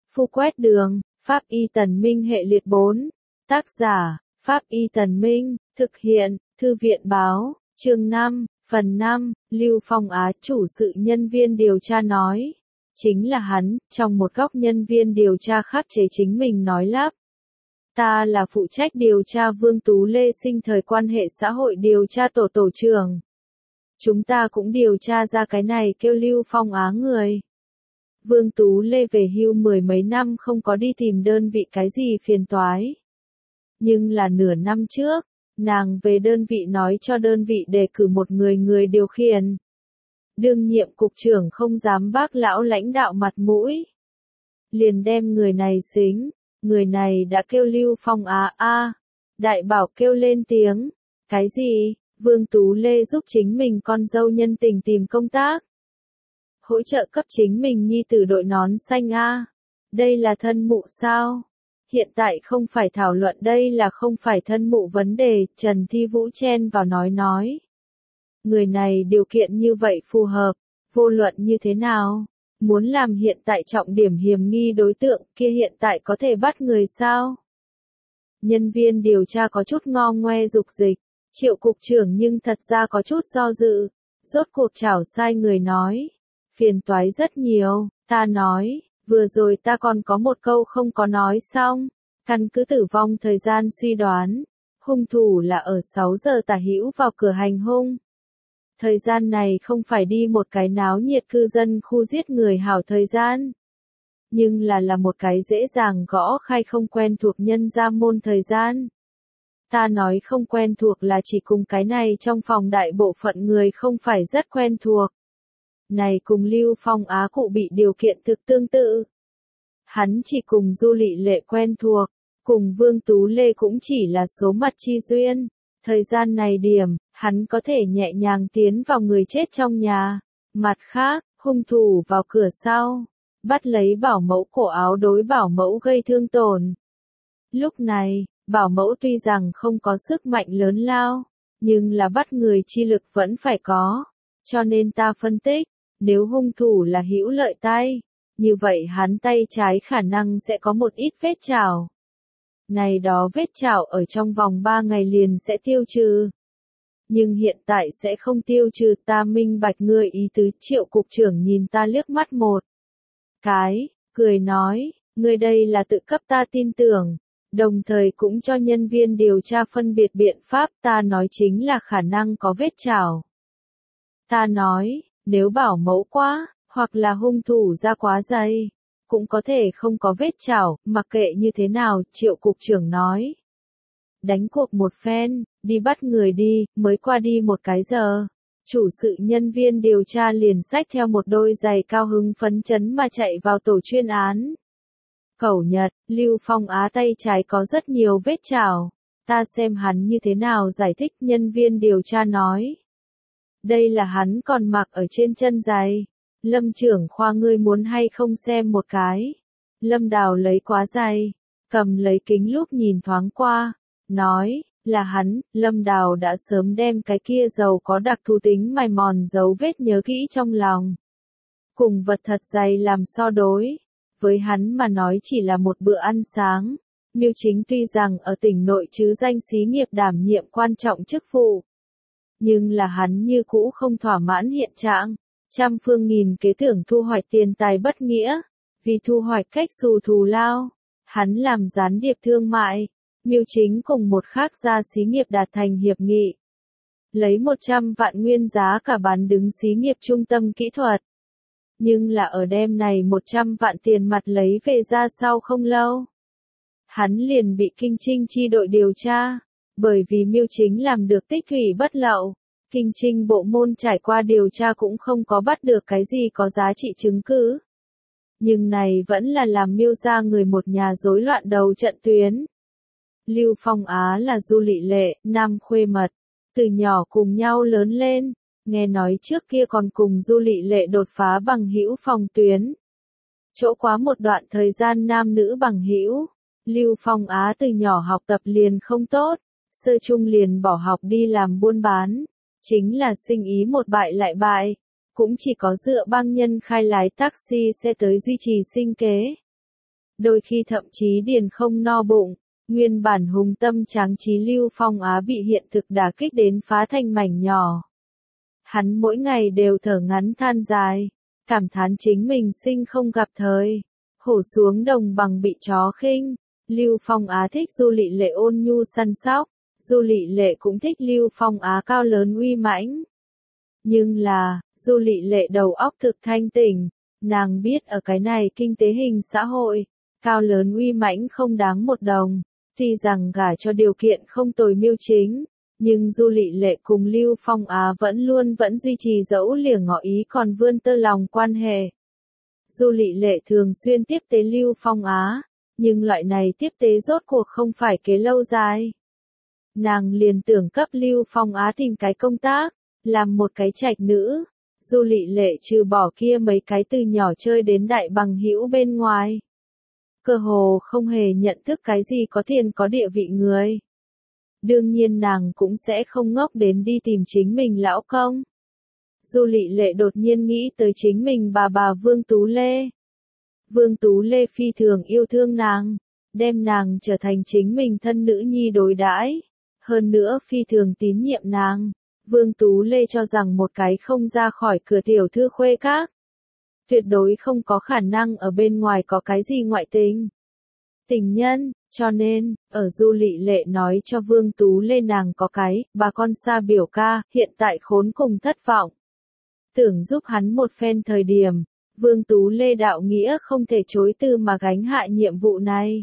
Phu quét đường, Pháp Y Tần Minh hệ liệt 4. Tác giả, Pháp Y Tần Minh, thực hiện, Thư viện báo, chương 5, phần 5, Lưu Phong Á chủ sự nhân viên điều tra nói. Chính là hắn, trong một góc nhân viên điều tra khắc chế chính mình nói lắp. Ta là phụ trách điều tra Vương Tú Lê sinh thời quan hệ xã hội điều tra tổ trưởng. Chúng ta cũng điều tra ra cái này kêu Lưu Phong Á người. Vương Tú Lê về hưu mười mấy năm không có đi tìm đơn vị cái gì phiền toái. Nhưng là nửa năm trước, nàng về đơn vị nói cho đơn vị đề cử một người điều khiển. Đương nhiệm cục trưởng không dám bác lão lãnh đạo mặt mũi. Liền đem người này xính, người này đã kêu Lưu Phong Á Đại bảo kêu lên tiếng. Cái gì? Vương Tú Lê giúp chính mình con dâu nhân tình tìm công tác. Hỗ trợ cấp chính mình nhi tử đội nón xanh Đây là thân mụ sao? Hiện tại không phải thảo luận đây là không phải thân mụ vấn đề, Trần Thi Vũ chen vào nói. Người này điều kiện như vậy phù hợp, vô luận như thế nào? Muốn làm hiện tại trọng điểm hiểm nghi đối tượng kia hiện tại có thể bắt người sao? Nhân viên điều tra có chút ngo ngoe dục dịch, Triệu cục trưởng nhưng thật ra có chút do dự, rốt cuộc chảo sai người nói. Phiền toái rất nhiều, ta nói, vừa rồi ta còn có một câu không có nói xong, căn cứ tử vong thời gian suy đoán, hung thủ là ở 6 giờ tả hữu vào cửa hành hung. Thời gian này không phải đi một cái náo nhiệt cư dân khu giết người hảo thời gian, nhưng là một cái dễ dàng gõ khai không quen thuộc nhân gia môn thời gian. Ta nói không quen thuộc là chỉ cùng cái này trong phòng đại bộ phận người không phải rất quen thuộc. Này cùng Lưu Phong Á cụ bị điều kiện thực tương tự. Hắn chỉ cùng Du Lị Lệ quen thuộc, cùng Vương Tú Lê cũng chỉ là số mặt chi duyên. Thời gian này điểm, hắn có thể nhẹ nhàng tiến vào người chết trong nhà. Mặt khác, hung thủ vào cửa sau, bắt lấy bảo mẫu cổ áo đối bảo mẫu gây thương tổn. Lúc này, bảo mẫu tuy rằng không có sức mạnh lớn lao, nhưng là bắt người chi lực vẫn phải có. Cho nên ta phân tích, nếu hung thủ là hữu lợi tay, như vậy hắn tay trái khả năng sẽ có một ít vết chảo. Này đó vết chảo ở trong vòng 3 ngày liền sẽ tiêu trừ. Nhưng hiện tại sẽ không tiêu trừ, ta minh bạch ngươi ý tứ. Triệu cục trưởng nhìn ta liếc mắt một cái, cười nói, ngươi đây là tự cấp ta tin tưởng, đồng thời cũng cho nhân viên điều tra phân biệt biện pháp. Ta nói chính là khả năng có vết chảo. Ta nói, nếu bảo mẫu quá, hoặc là hung thủ ra quá dày, cũng có thể không có vết chảo, mặc kệ như thế nào, Triệu cục trưởng nói. Đánh cuộc một phen, đi bắt người đi, mới qua đi một cái giờ. Chủ sự nhân viên điều tra liền xách theo một đôi giày cao hứng phấn chấn mà chạy vào tổ chuyên án. Cẩu Nhật, Lưu Phong Á tay trái có rất nhiều vết chảo. Ta xem hắn như thế nào giải thích, nhân viên điều tra nói. Đây là hắn còn mặc ở trên chân giày. Lâm trưởng khoa ngươi muốn hay không xem một cái. Lâm Đào lấy quá giày, cầm lấy kính lúp nhìn thoáng qua, nói, là hắn. Lâm Đào đã sớm đem cái kia dầu có đặc thù tính mài mòn dấu vết nhớ kỹ trong lòng. Cùng vật thật dày làm so đối, với hắn mà nói chỉ là một bữa ăn sáng. Miêu Chính tuy rằng ở tỉnh nội chứ danh xí nghiệp đảm nhiệm quan trọng chức vụ, nhưng là hắn như cũ không thỏa mãn hiện trạng, trăm phương nghìn kế tưởng thu hoạch tiền tài bất nghĩa, vì thu hoạch cách xù thù lao, hắn làm gián điệp thương mại. Miêu Chính cùng một khác gia xí nghiệp đạt thành hiệp nghị, lấy 100 vạn nguyên giá cả bán đứng xí nghiệp trung tâm kỹ thuật. Nhưng là ở đêm này 100 vạn tiền mặt lấy về ra sau không lâu, hắn liền bị Kinh Trinh chi đội điều tra, bởi vì Miêu Chính làm được tích thủy bất lậu. Kinh Trinh bộ môn trải qua điều tra cũng không có bắt được cái gì có giá trị chứng cứ. Nhưng này vẫn là làm Miêu gia người một nhà rối loạn đầu trận tuyến. Lưu Phong Á là Du Lị Lệ, nam khuê mật, từ nhỏ cùng nhau lớn lên, nghe nói trước kia còn cùng Du Lị Lệ đột phá bằng hữu phòng tuyến. Chỗ quá một đoạn thời gian nam nữ bằng hữu, Lưu Phong Á từ nhỏ học tập liền không tốt, sơ trung liền bỏ học đi làm buôn bán. Chính là sinh ý một bại lại bại, cũng chỉ có dựa băng nhân khai lái taxi xe tới duy trì sinh kế. đôi khi thậm chí điền không no bụng. Nguyên bản hùng tâm tráng trí Lưu Phong Á bị hiện thực đả kích đến phá thành mảnh nhỏ. Hắn mỗi ngày đều thở ngắn than dài, cảm thán chính mình sinh không gặp thời. Hổ xuống đồng bằng bị chó khinh. Lưu Phong Á thích Du Lị Lệ ôn nhu săn sóc, Du Lị Lệ cũng thích Lưu Phong Á cao lớn uy mãnh. Nhưng là, Du Lị Lệ đầu óc thực thanh tỉnh, nàng biết ở cái này kinh tế hình xã hội, cao lớn uy mãnh không đáng một đồng. Tuy rằng gả cho điều kiện không tồi Miêu Chính, nhưng Du Lị Lệ cùng Lưu Phong Á vẫn duy trì dẫu lìa ngỏ ý còn vươn tơ lòng quan hệ. Du Lị Lệ thường xuyên tiếp tế Lưu Phong Á, nhưng loại này tiếp tế rốt cuộc không phải kế lâu dài. Nàng liền tưởng cấp Lưu Phong Á tìm cái công tác, làm một cái trạch nữ. Du Lị Lệ trừ bỏ kia mấy cái từ nhỏ chơi đến đại bằng hữu bên ngoài, cơ hồ không hề nhận thức cái gì có tiền có địa vị người. Đương nhiên nàng cũng sẽ không ngốc đến đi tìm chính mình lão công. Du Lị Lệ đột nhiên nghĩ tới chính mình bà Vương Tú Lê. Vương Tú Lê phi thường yêu thương nàng, đem nàng trở thành chính mình thân nữ nhi đối đãi, hơn nữa phi thường tín nhiệm nàng. Vương Tú Lê cho rằng một cái không ra khỏi cửa tiểu thư khuê các, tuyệt đối không có khả năng ở bên ngoài có cái gì ngoại tình. Tình nhân, cho nên, ở Du Lị Lệ nói cho Vương Tú Lê nàng có cái, bà con xa biểu ca, hiện tại khốn cùng thất vọng. Tưởng giúp hắn một phen thời điểm, Vương Tú Lê đạo nghĩa không thể chối từ mà gánh hạ nhiệm vụ này.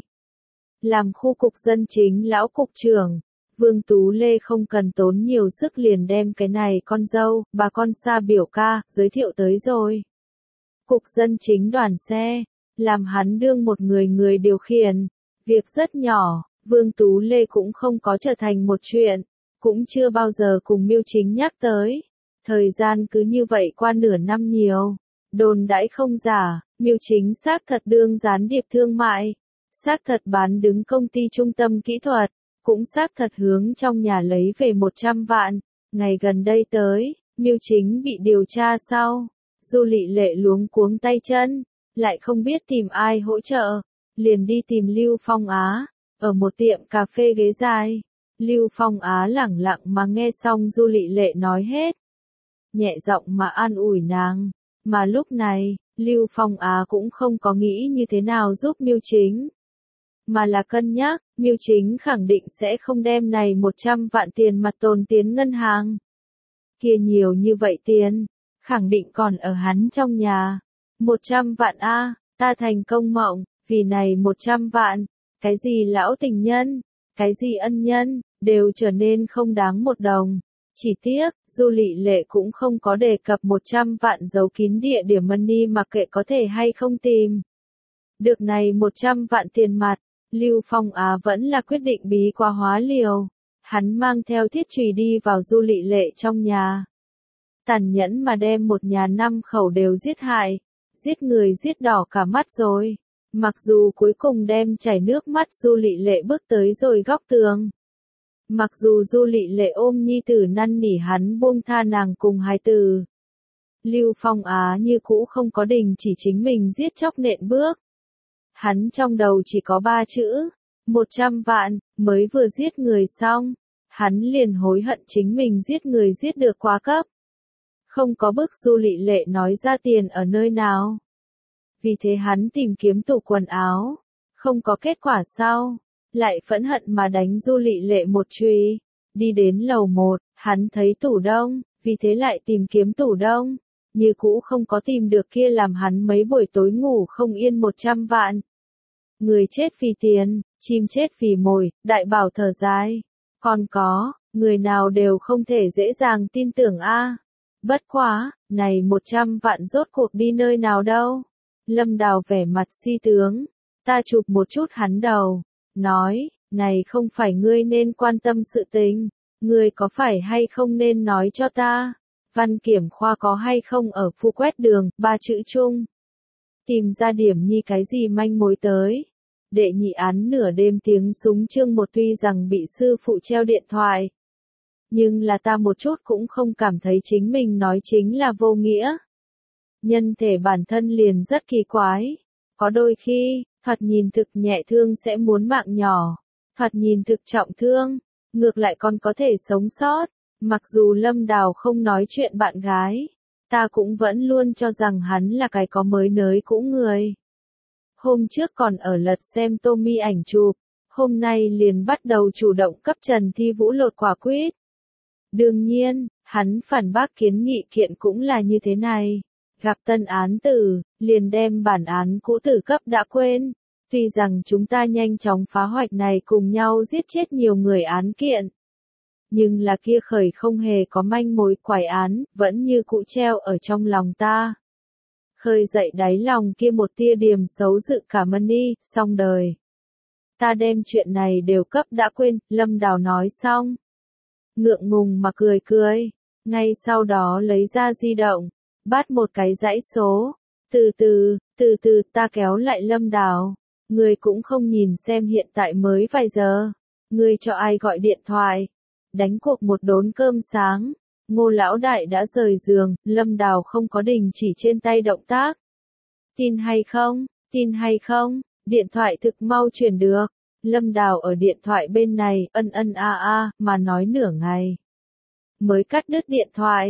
Làm khu cục dân chính lão cục trưởng, Vương Tú Lê không cần tốn nhiều sức liền đem cái này con dâu, bà con xa biểu ca, giới thiệu tới rồi. Cục dân chính đoàn xe, làm hắn đương một người điều khiển, việc rất nhỏ, Vương Tú Lê cũng không có trở thành một chuyện, cũng chưa bao giờ cùng Miêu Chính nhắc tới. Thời gian cứ như vậy qua nửa năm nhiều, đồn đãi không giả, Miêu Chính xác thật đương gián điệp thương mại, xác thật bán đứng công ty trung tâm kỹ thuật, cũng xác thật hướng trong nhà lấy về 100 vạn. Ngày gần đây tới, Miêu Chính bị điều tra sau, Du Lị Lệ luống cuống tay chân, lại không biết tìm ai hỗ trợ, liền đi tìm Lưu Phong Á, ở một tiệm cà phê ghế dài. Lưu Phong Á lẳng lặng mà nghe xong Du Lị Lệ nói hết, nhẹ giọng mà an ủi nàng, mà lúc này, Lưu Phong Á cũng không có nghĩ như thế nào giúp Miêu Chính, mà là cân nhắc, Miêu Chính khẳng định sẽ không đem này 100 vạn tiền mặt tồn tiến ngân hàng. Kia nhiều như vậy tiền, khẳng định còn ở hắn trong nhà. 100 vạn a, ta thành công mộng, vì này 100 vạn, cái gì lão tình nhân, cái gì ân nhân, đều trở nên không đáng một đồng. Chỉ tiếc, Du Lị Lệ cũng không có đề cập 100 vạn giấu kín địa điểm money mặc kệ có thể hay không tìm. Được này 100 vạn tiền mặt, Lưu Phong Á vẫn là quyết định bí quá hóa liều. Hắn mang theo thiết chùy đi vào Du Lị Lệ trong nhà. Tàn nhẫn mà đem một nhà 5 khẩu đều giết hại. Giết người giết đỏ cả mắt rồi. Mặc dù cuối cùng đem chảy nước mắt Du Lị Lệ bước tới rồi góc tường. Mặc dù Du Lị Lệ ôm nhi tử năn nỉ hắn buông tha nàng cùng hài tử. Lưu Phong Á như cũ không có đình chỉ chính mình giết chóc nện bước. Hắn trong đầu chỉ có 3 chữ, 100 vạn, mới vừa giết người xong. Hắn liền hối hận chính mình giết người giết được quá cấp. Không có bức Du Lị Lệ nói ra tiền ở nơi nào. Vì thế hắn tìm kiếm tủ quần áo. Không có kết quả sau. Lại phẫn hận mà đánh Du Lị Lệ một chùy. Đi đến lầu 1, hắn thấy tủ đông, vì thế lại tìm kiếm tủ đông. Như cũ không có tìm được kia làm hắn mấy buổi tối ngủ không yên 100 vạn. Người chết vì tiền, chim chết vì mồi, đại bảo thở dài. Còn có, người nào đều không thể dễ dàng tin tưởng a. Bất quá, này 100 vạn rốt cuộc đi nơi nào đâu. Lâm Đào vẻ mặt si tướng, ta chụp một chút hắn đầu, nói, này không phải ngươi nên quan tâm sự tình, ngươi có phải hay không nên nói cho ta, Văn Kiểm Khoa có hay không ở Phu Quét Đường, 3 chữ chung. Tìm ra điểm nhi cái gì manh mối tới. Đệ nhị án nửa đêm tiếng súng chương 1 tuy rằng bị sư phụ treo điện thoại. Nhưng là ta một chút cũng không cảm thấy chính mình nói chính là vô nghĩa. Nhân thể bản thân liền rất kỳ quái. Có đôi khi, Thoạt nhìn thực nhẹ thương sẽ muốn mạng nhỏ, thoạt nhìn thực trọng thương, ngược lại còn có thể sống sót. Mặc dù Lâm Đào không nói chuyện bạn gái, ta cũng vẫn luôn cho rằng hắn là cái có mới nới cũ người. Hôm trước còn ở lật xem Tommy ảnh chụp, hôm nay liền bắt đầu chủ động cấp Trần Thi Vũ lột quả quýt. Đương nhiên, hắn phản bác kiến nghị kiện cũng là như thế này. Gặp tân án tử, liền đem bản án cũ tử cấp đã quên. Tuy rằng chúng ta nhanh chóng phá hoạch này cùng nhau giết chết nhiều người án kiện. Nhưng là kia khởi không hề có manh mối quải án, vẫn như cũ treo ở trong lòng ta. Khơi dậy đáy lòng kia một tia điềm xấu dự cảm đi, xong đời. Ta đem chuyện này đều cấp đã quên, Lâm Đào nói xong. Ngượng ngùng mà cười cười, ngay sau đó lấy ra di động, bắt một cái dãy số. Từ từ ta kéo lại Lâm Đào. Người cũng không nhìn xem hiện tại mới vài giờ. Người cho ai gọi điện thoại. Đánh cuộc một đốn cơm sáng. Ngô lão đại đã rời giường, Lâm Đào không có đình chỉ trên tay động tác. Tin hay không, điện thoại thực mau truyền được. Lâm Đào ở điện thoại bên này, ân mà nói nửa ngày. Mới cắt đứt điện thoại.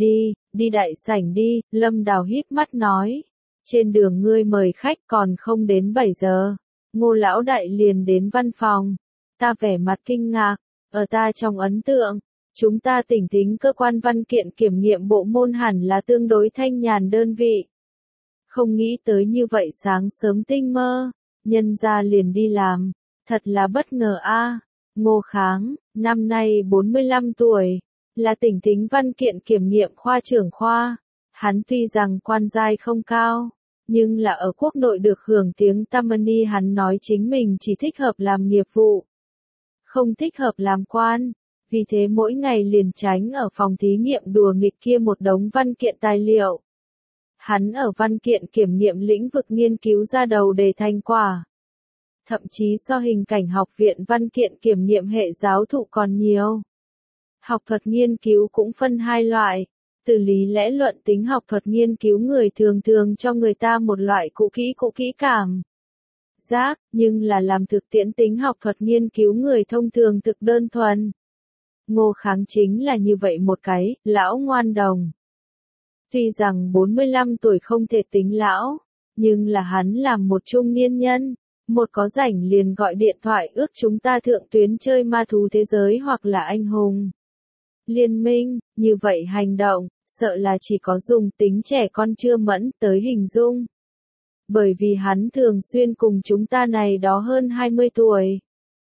Đi đại sảnh đi, Lâm Đào híp mắt nói. Trên đường ngươi mời khách còn không đến 7 giờ. Ngô lão đại liền đến văn phòng. Ta vẻ mặt kinh ngạc, ở ta trong ấn tượng. Chúng ta tỉnh tính cơ quan văn kiện kiểm nghiệm bộ môn hẳn là tương đối thanh nhàn đơn vị. Không nghĩ tới như vậy sáng sớm tinh mơ, nhân ra liền đi làm, thật là bất ngờ a. Ngô Kháng, năm nay 45 tuổi, là tỉnh tính văn kiện kiểm nghiệm khoa trưởng khoa. Hắn tuy rằng quan giai không cao, nhưng là ở quốc nội được hưởng tiếng tăm ni. Hắn nói chính mình chỉ thích hợp làm nghiệp vụ, không thích hợp làm quan. Vì thế mỗi ngày liền tránh ở phòng thí nghiệm đùa nghịch kia một đống văn kiện tài liệu. Hắn ở văn kiện kiểm nghiệm lĩnh vực nghiên cứu ra đầu đề thành quả. Thậm chí so hình cảnh học viện văn kiện kiểm nghiệm hệ giáo thụ còn nhiều. Học thuật nghiên cứu cũng phân hai loại. Từ lý lẽ luận tính học thuật nghiên cứu người thường thường cho người ta một loại cũ kỹ cảm giác, nhưng là làm thực tiễn tính học thuật nghiên cứu người thông thường thực đơn thuần. Ngô Kháng chính là như vậy một cái, lão ngoan đồng. Tuy rằng 45 tuổi không thể tính lão, nhưng là hắn làm một trung niên nhân, một có rảnh liền gọi điện thoại ước chúng ta thượng tuyến chơi ma thú thế giới hoặc là anh hùng liên minh, như vậy hành động, sợ là chỉ có dùng tính trẻ con chưa mẫn tới hình dung. Bởi vì hắn thường xuyên cùng chúng ta này đó hơn 20 tuổi.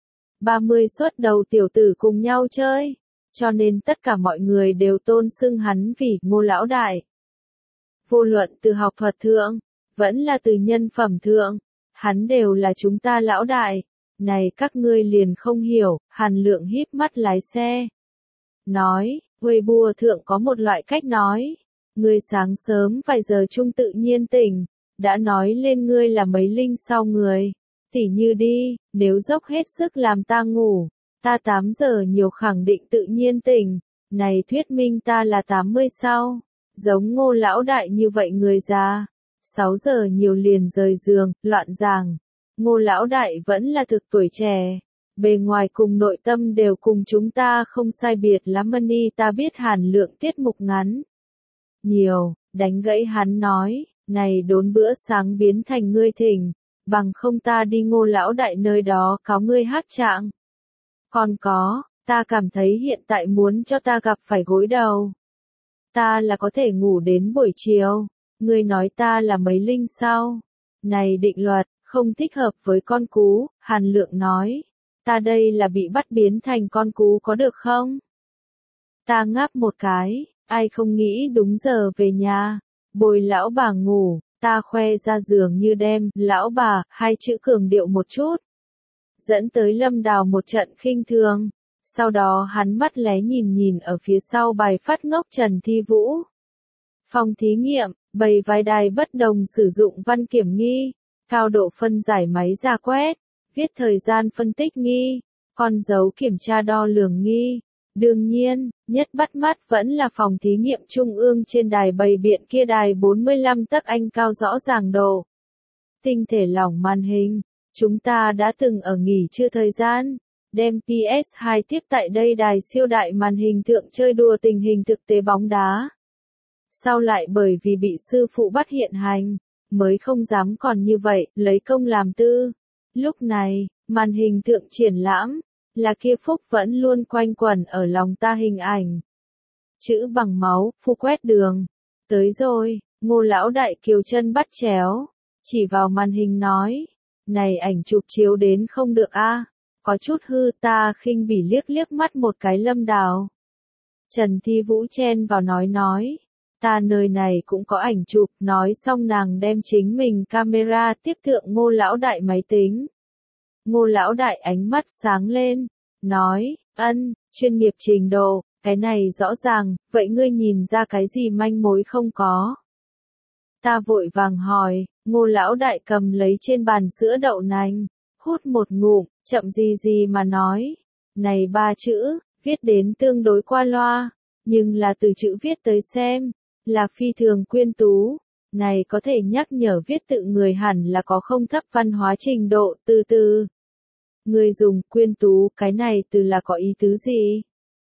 30 xuất đầu tiểu tử cùng nhau chơi, cho nên tất cả mọi người đều tôn xưng hắn vì Ngô lão đại. Vô luận từ học thuật thượng, vẫn là từ nhân phẩm thượng, hắn đều là chúng ta lão đại. Này các ngươi liền không hiểu, Hàn Lượng híp mắt lái xe. Nói, Weibo thượng có một loại cách nói. Ngươi sáng sớm vài giờ chung tự nhiên tỉnh, đã nói lên ngươi là mấy linh sau người. Tỉ như đi, nếu dốc hết sức làm ta ngủ, ta 8 giờ nhiều khẳng định tự nhiên tỉnh. Này thuyết minh ta là 80 sau. Giống Ngô lão đại như vậy người già. 6 giờ nhiều liền rời giường, loạn giảng. Ngô lão đại vẫn là thực tuổi trẻ. Bề ngoài cùng nội tâm đều cùng chúng ta không sai biệt lắm đi. Ta biết Hàn Lượng tiết mục ngắn nhiều, đánh gãy hắn nói, này đốn bữa sáng biến thành ngươi thỉnh, bằng không ta đi Ngô lão đại nơi đó cáo ngươi hát trạng. Còn có, ta cảm thấy hiện tại muốn cho ta gặp phải gối đầu. Ta là có thể ngủ đến buổi chiều, ngươi nói ta là mấy linh sao? Này định luật, không thích hợp với con cú, Hàn Lượng nói. Ta đây là bị bắt biến thành con cú có được không? Ta ngáp một cái, ai không nghĩ đúng giờ về nhà, bồi lão bà ngủ, ta khoe ra giường như đem, lão bà, hai chữ cường điệu một chút. Dẫn tới Lâm Đào một trận khinh thường, sau đó hắn mắt lé nhìn ở phía sau bài phát ngốc Trần Thi Vũ. Phòng thí nghiệm, bày vài đài bất đồng sử dụng văn kiểm nghi, cao độ phân giải máy ra quét, viết thời gian phân tích nghi, con dấu kiểm tra đo lường nghi. Đương nhiên, nhất bắt mắt vẫn là phòng thí nghiệm trung ương trên đài bày biện kia đài 45 tấc anh cao rõ ràng độ. tinh thể lỏng màn hình. Chúng ta đã từng ở nghỉ trưa thời gian, đem PS2 tiếp tại đây đài siêu đại màn hình thượng chơi đùa tình hình thực tế bóng đá. Sau lại bởi vì bị sư phụ bắt hiện hành, mới không dám còn như vậy, lấy công làm tư. Lúc này, màn hình thượng triển lãm, là kia phúc vẫn luôn quanh quẩn ở lòng ta hình ảnh. Chữ bằng máu, phu quét đường. Tới rồi, Ngô lão đại kiều chân bắt chéo, chỉ vào màn hình nói, này ảnh chụp chiếu đến không được a, có chút hư. Ta khinh bỉ liếc liếc mắt một cái Lâm Đào. Trần Thi Vũ chen vào nói, ta nơi này cũng có ảnh chụp. Nói xong nàng đem chính mình camera tiếp thượng Ngô lão đại máy tính. Ngô lão đại ánh mắt sáng lên, nói, chuyên nghiệp trình độ, cái này rõ ràng, vậy ngươi nhìn ra cái gì manh mối không có? Ta vội vàng hỏi, Ngô lão đại cầm lấy trên bàn sữa đậu nành, hút một ngụm, chậm gì mà nói, này 3 chữ, viết đến tương đối qua loa, nhưng là từ chữ viết tới xem, là phi thường quyến tú, này có thể nhắc nhở viết tự người hẳn là có không thấp văn hóa trình độ. Từ người dùng quyến tú, cái này từ là có ý tứ gì?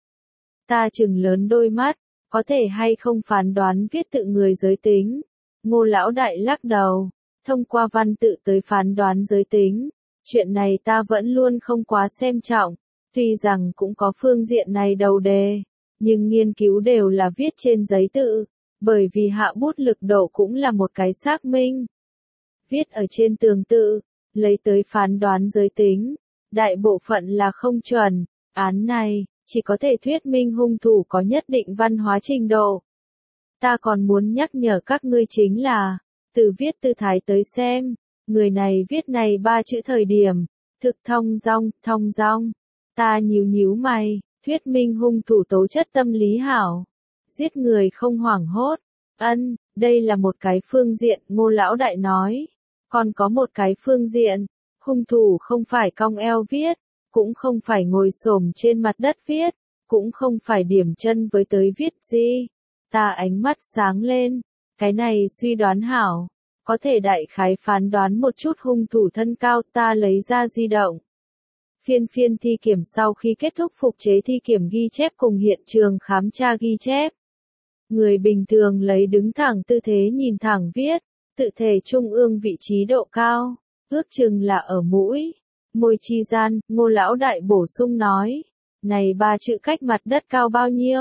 Ta trừng lớn đôi mắt, có thể hay không phán đoán viết tự người giới tính? Ngô lão đại lắc đầu, thông qua văn tự tới phán đoán giới tính, chuyện này ta vẫn luôn không quá xem trọng, tuy rằng cũng có phương diện này đầu đề, nhưng nghiên cứu đều là viết trên giấy tự, bởi vì hạ bút lực độ cũng là một cái xác minh. Viết ở trên tường tự, lấy tới phán đoán giới tính, đại bộ phận là không chuẩn, án này chỉ có thể thuyết minh hung thủ có nhất định văn hóa trình độ. Ta còn muốn nhắc nhở các ngươi chính là, từ viết tư thái tới xem, người này viết này 3 chữ thời điểm, thực thong dong. Ta nhíu mày, thuyết minh hung thủ tố chất tâm lý hảo, giết người không hoảng hốt. Đây là một cái phương diện, Ngô lão đại nói. Còn có một cái phương diện, hung thủ không phải cong eo viết, cũng không phải ngồi xổm trên mặt đất viết, cũng không phải điểm chân với tới viết gì. Ta ánh mắt sáng lên, cái này suy đoán hảo, có thể đại khái phán đoán một chút hung thủ thân cao. Ta lấy ra di động. Phiên thi kiểm sau khi kết thúc phục chế thi kiểm ghi chép cùng hiện trường khám tra ghi chép. Người bình thường lấy đứng thẳng tư thế nhìn thẳng viết, tự thể trung ương vị trí độ cao, ước chừng là ở mũi, môi chi gian. Ngô lão đại bổ sung nói, này 3 chữ cách mặt đất cao bao nhiêu?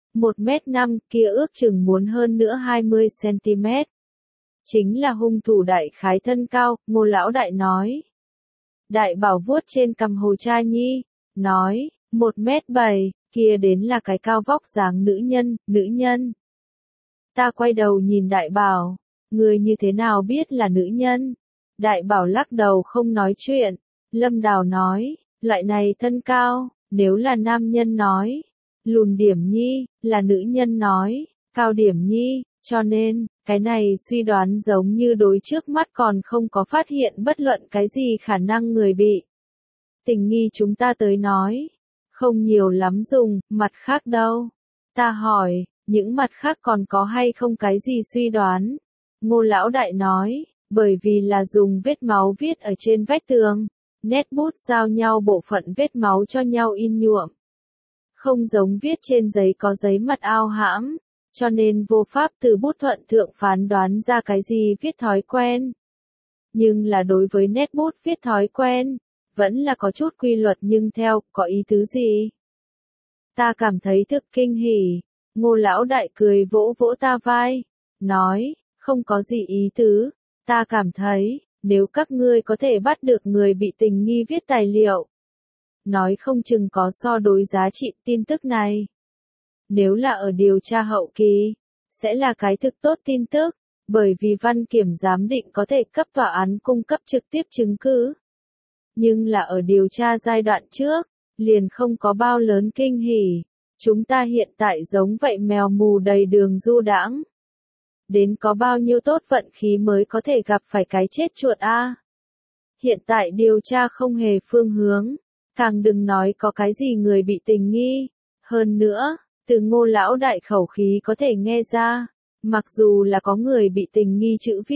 1m5, kia ước chừng muốn hơn nữa 20cm. Chính là hung thủ đại khái thân cao, Ngô lão đại nói. Đại bảo vuốt trên cằm Hồ Cha Nhi, nói, 1m7, kia đến là cái cao vóc dáng nữ nhân. Ta quay đầu nhìn đại bảo, người như thế nào biết là nữ nhân? Đại bảo lắc đầu không nói chuyện. Lâm Đào nói, loại này thân cao, nếu là nam nhân nói, lùn điểm nhi, là nữ nhân nói, cao điểm nhi, cho nên, cái này suy đoán giống như đối trước mắt còn không có phát hiện bất luận cái gì khả năng người bị tình nghi chúng ta tới nói. Không nhiều lắm dùng, mặt khác đâu? Ta hỏi, những mặt khác còn có hay không cái gì suy đoán? Ngô lão đại nói, bởi vì là dùng vết máu viết ở trên vách tường, nét bút giao nhau bộ phận vết máu cho nhau in nhuộm. Không giống viết trên giấy có giấy mật ao hãm, cho nên vô pháp từ bút thuận thượng phán đoán ra cái gì viết thói quen. Nhưng là đối với nét bút viết thói quen, vẫn là có chút quy luật nhưng theo, có ý tứ gì? Ta cảm thấy thực kinh hỉ. Ngô lão đại cười vỗ vỗ ta vai, nói, không có gì ý tứ, ta cảm thấy, nếu các ngươi có thể bắt được người bị tình nghi viết tài liệu, nói không chừng có so đối giá trị tin tức này. Nếu là ở điều tra hậu kỳ, sẽ là cái thực tốt tin tức, bởi vì văn kiểm giám định có thể cấp tòa án cung cấp trực tiếp chứng cứ. Nhưng là ở điều tra giai đoạn trước, liền không có bao lớn kinh hỉ. Chúng ta hiện tại giống vậy mèo mù đầy đường du đãng. Đến có bao nhiêu tốt vận khí mới có thể gặp phải cái chết chuột a? Hiện tại điều tra không hề phương hướng, càng đừng nói có cái gì người bị tình nghi. Hơn nữa, từ Ngô lão đại khẩu khí có thể nghe ra, mặc dù là có người bị tình nghi chữ viết,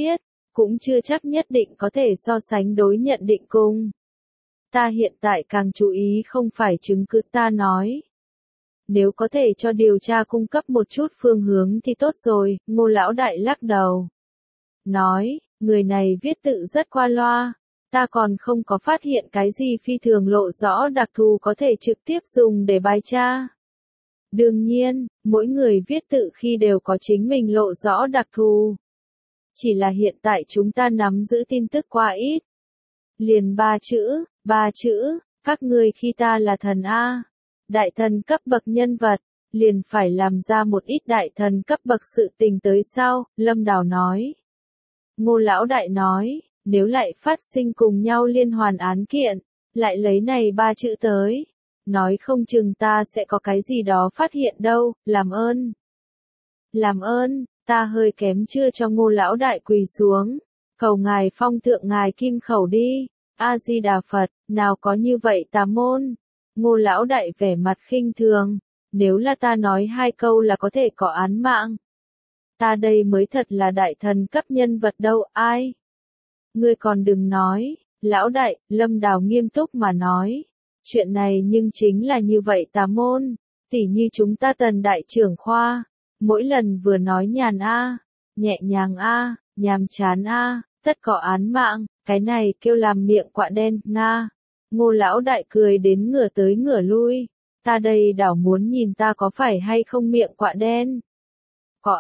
cũng chưa chắc nhất định có thể so sánh đối nhận định cùng. Ta hiện tại càng chú ý không phải chứng cứ ta nói. Nếu có thể cho điều tra cung cấp một chút phương hướng thì tốt rồi, Ngô lão đại lắc đầu. Nói, người này viết tự rất qua loa. Ta còn không có phát hiện cái gì phi thường lộ rõ đặc thù có thể trực tiếp dùng để bài tra. Đương nhiên, mỗi người viết tự khi đều có chính mình lộ rõ đặc thù. Chỉ là hiện tại chúng ta nắm giữ tin tức quá ít. Liền ba chữ, các ngươi khi ta là thần A. Đại thần cấp bậc nhân vật, liền phải làm ra một ít đại thần cấp bậc sự tình tới sau, Lâm Đào nói. Ngô lão đại nói, nếu lại phát sinh cùng nhau liên hoàn án kiện, lại lấy này ba chữ tới. Nói không chừng ta sẽ có cái gì đó phát hiện đâu, làm ơn. Làm ơn, ta hơi kém chưa cho Ngô lão đại quỳ xuống. Cầu ngài phong thượng ngài kim khẩu đi. A-di-đà Phật, nào có như vậy tà môn. Ngô lão đại vẻ mặt khinh thường. Nếu là ta nói hai câu là có thể có án mạng. Ta đây mới thật là đại thần cấp nhân vật đâu, ai? Ngươi còn đừng nói, lão đại, Lâm Đào nghiêm túc mà nói. Chuyện này nhưng chính là như vậy tà môn, tỉ như chúng ta Tần đại trưởng khoa, mỗi lần vừa nói nhàn a, nhẹ nhàng a, nhàm chán a, tất có án mạng, cái này kêu làm miệng quạ đen, nga. Ngô lão đại cười đến ngửa tới ngửa lui, ta đây đảo muốn nhìn ta có phải hay không miệng quạ đen. Có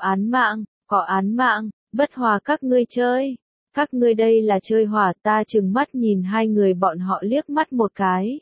án mạng, bất hòa các ngươi chơi. Các ngươi đây là chơi hỏa, ta trừng mắt nhìn hai người bọn họ liếc mắt một cái.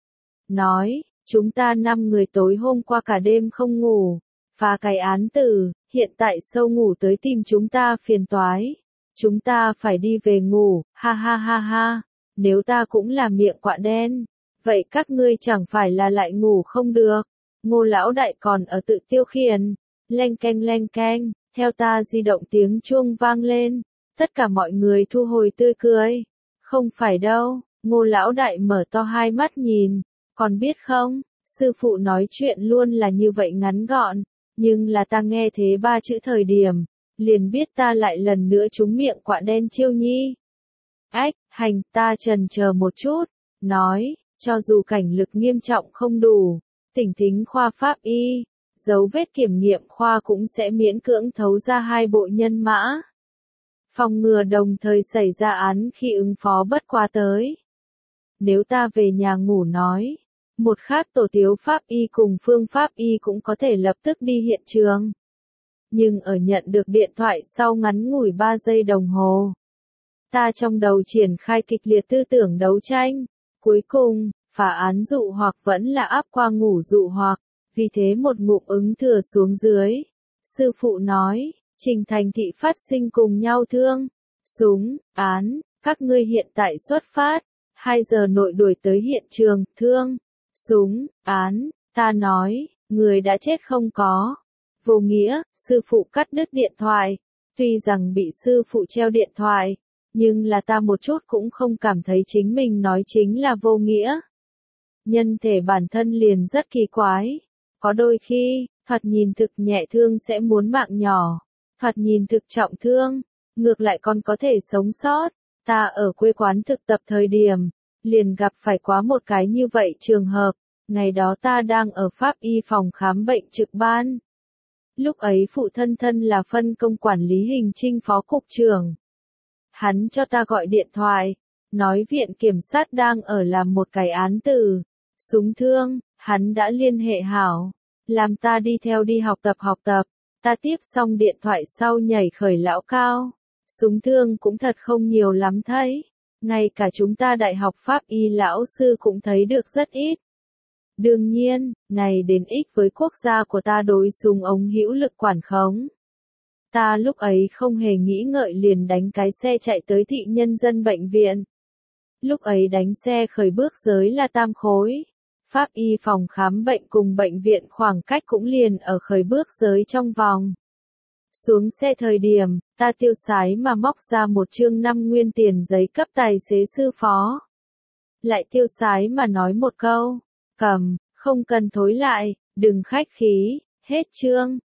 Nói, chúng ta 5 người tối hôm qua cả đêm không ngủ, phá cái án tử, hiện tại sâu ngủ tới tìm chúng ta phiền toái. Chúng ta phải đi về ngủ, ha ha ha ha, nếu ta cũng là miệng quạ đen, vậy các ngươi chẳng phải là lại ngủ không được. Ngô lão đại còn ở tự tiêu khiển, leng keng, theo ta di động tiếng chuông vang lên, tất cả mọi người thu hồi tươi cười. Không phải đâu, Ngô lão đại mở to hai mắt nhìn, còn biết không, sư phụ nói chuyện luôn là như vậy ngắn gọn, nhưng là ta nghe thế ba chữ thời điểm, liền biết ta lại lần nữa trúng miệng quạ đen chiêu nhi. Ách, hành, ta chần chờ một chút, nói, cho dù cảnh lực nghiêm trọng không đủ, tỉnh thính khoa pháp y, dấu vết kiểm nghiệm khoa cũng sẽ miễn cưỡng thấu ra 2 bộ nhân mã. Phòng ngừa đồng thời xảy ra án khi ứng phó bất quá tới. Nếu ta về nhà ngủ nói, một khác tổ tiếu pháp y cùng phương pháp y cũng có thể lập tức đi hiện trường. Nhưng ở nhận được điện thoại sau ngắn ngủi 3 giây đồng hồ, ta trong đầu triển khai kịch liệt tư tưởng đấu tranh. Cuối cùng, phá án dụ hoặc vẫn là áp qua ngủ dụ hoặc, vì thế một ngụm ứng thừa xuống dưới. Sư phụ nói, Trình Thành Thị phát sinh cùng nhau thương, súng, án, các ngươi hiện tại xuất phát, 2 giờ nội đuổi tới hiện trường, thương, súng, án, ta nói, người đã chết không có. Vô nghĩa, sư phụ cắt đứt điện thoại, tuy rằng bị sư phụ treo điện thoại, nhưng là ta một chút cũng không cảm thấy chính mình nói chính là vô nghĩa. Nhân thể bản thân liền rất kỳ quái, có đôi khi, thoạt nhìn thực nhẹ thương sẽ muốn mạng nhỏ, thoạt nhìn thực trọng thương, ngược lại còn có thể sống sót. Ta ở quê quán thực tập thời điểm, liền gặp phải quá một cái như vậy trường hợp, ngày đó ta đang ở pháp y phòng khám bệnh trực ban. Lúc ấy phụ thân là phân công quản lý hình trinh phó cục trưởng. Hắn cho ta gọi điện thoại, nói viện kiểm sát đang ở làm một cái án tử, súng thương, hắn đã liên hệ hảo, làm ta đi theo đi học tập. Ta tiếp xong điện thoại sau nhảy khởi lão cao, súng thương cũng thật không nhiều lắm thấy, ngay cả chúng ta đại học pháp y lão sư cũng thấy được rất ít. Đương nhiên, này đến ích với quốc gia của ta đối súng ống hữu lực quản khống. Ta lúc ấy không hề nghĩ ngợi liền đánh cái xe chạy tới thị nhân dân bệnh viện. Lúc ấy đánh xe khởi bước giới là tam khối. Pháp y phòng khám bệnh cùng bệnh viện khoảng cách cũng liền ở khởi bước giới trong vòng. Xuống xe thời điểm, ta tiêu sái mà móc ra một chương 5 nguyên tiền giấy cấp tài xế sư phó. Lại tiêu sái mà nói một câu, cầm, không cần thối lại, đừng khách khí, hết chương.